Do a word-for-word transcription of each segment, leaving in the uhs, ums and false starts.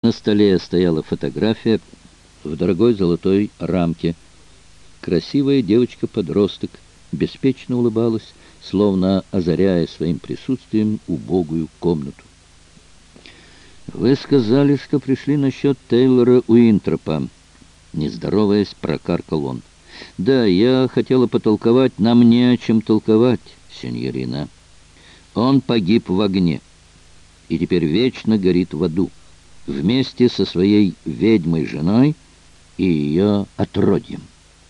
На столе стояла фотография в дорогой золотой рамке. Красивая девочка-подросток беспечно улыбалась, словно озаряя своим присутствием убогую комнату. «Вы сказали, что пришли насчет Тейлора Уинтропа», — не здороваясь, прокаркал он. «Да, я хотела потолковать, нам не о чем толковать, сеньорина. Он погиб в огне и теперь вечно горит в аду, вместе со своей ведьмой-женой и ее отродьем.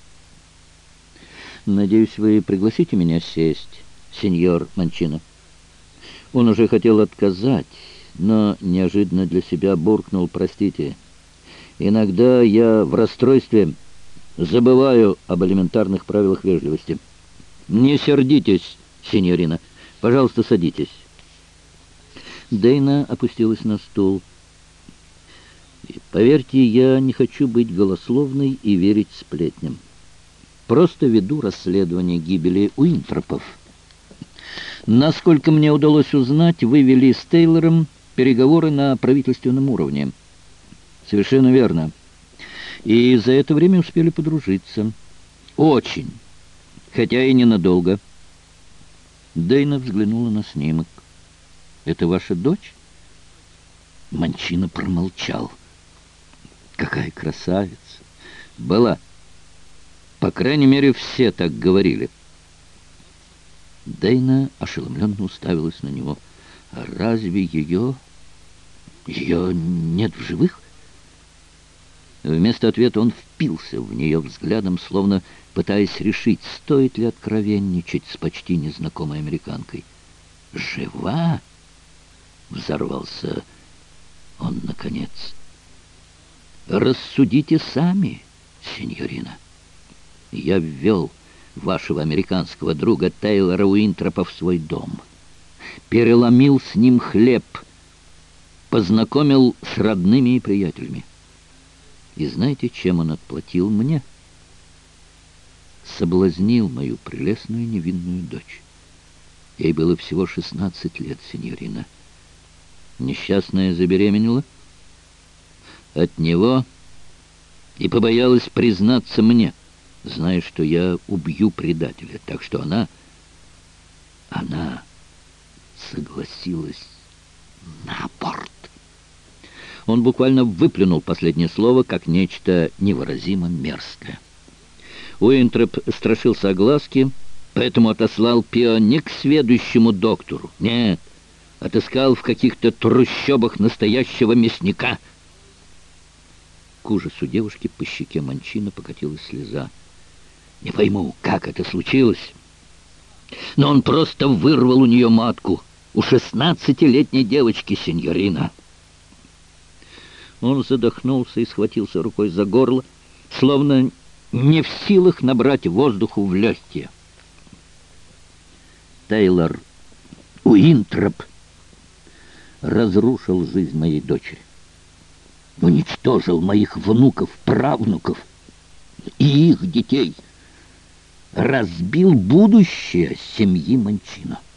Надеюсь, вы пригласите меня сесть, сеньор Манчино». Он уже хотел отказать, но неожиданно для себя буркнул: «Простите, иногда я в расстройстве забываю об элементарных правилах вежливости. Не сердитесь, сеньорина. Пожалуйста, садитесь». Дейна опустилась на стул. «Поверьте, я не хочу быть голословной и верить сплетням. Просто веду расследование гибели Уинтропов. Насколько мне удалось узнать, вы вели с Тейлором переговоры на правительственном уровне». «Совершенно верно. И за это время успели подружиться». «Очень. Хотя и ненадолго». Дейна взглянула на снимок. «Это ваша дочь?» Манчино промолчал. «Какая красавица! Была. По крайней мере, все так говорили». Дейна ошеломленно уставилась на него. «А разве ее... ее нет в живых?» Вместо ответа он впился в нее взглядом, словно пытаясь решить, стоит ли откровенничать с почти незнакомой американкой. «Жива?» — взорвался он наконец. «Рассудите сами, сеньорина. Я ввел вашего американского друга Тейлора Уинтропа в свой дом, переломил с ним хлеб, познакомил с родными и приятелями. И знаете, чем он отплатил мне? Соблазнил мою прелестную невинную дочь. Ей было всего шестнадцать лет, сеньорина. Несчастная забеременела от него и побоялась признаться мне, зная, что я убью предателя. Так что она... она согласилась на аборт». Он буквально выплюнул последнее слово, как нечто невыразимо мерзкое. Уинтроп страшился огласки, поэтому отослал Пио не к сведущему доктору. Нет, отыскал в каких-то трущобах настоящего мясника. К ужасу девушки по щеке Манчино покатилась слеза. «Не пойму, как это случилось, но он просто вырвал у нее матку, у шестнадцатилетней девочки, сеньорина». Он задохнулся и схватился рукой за горло, словно не в силах набрать воздуху в легкие. «Тейлор Уинтроп разрушил жизнь моей дочери, уничтожил моих внуков, правнуков и их детей, разбил будущее семьи Манчино.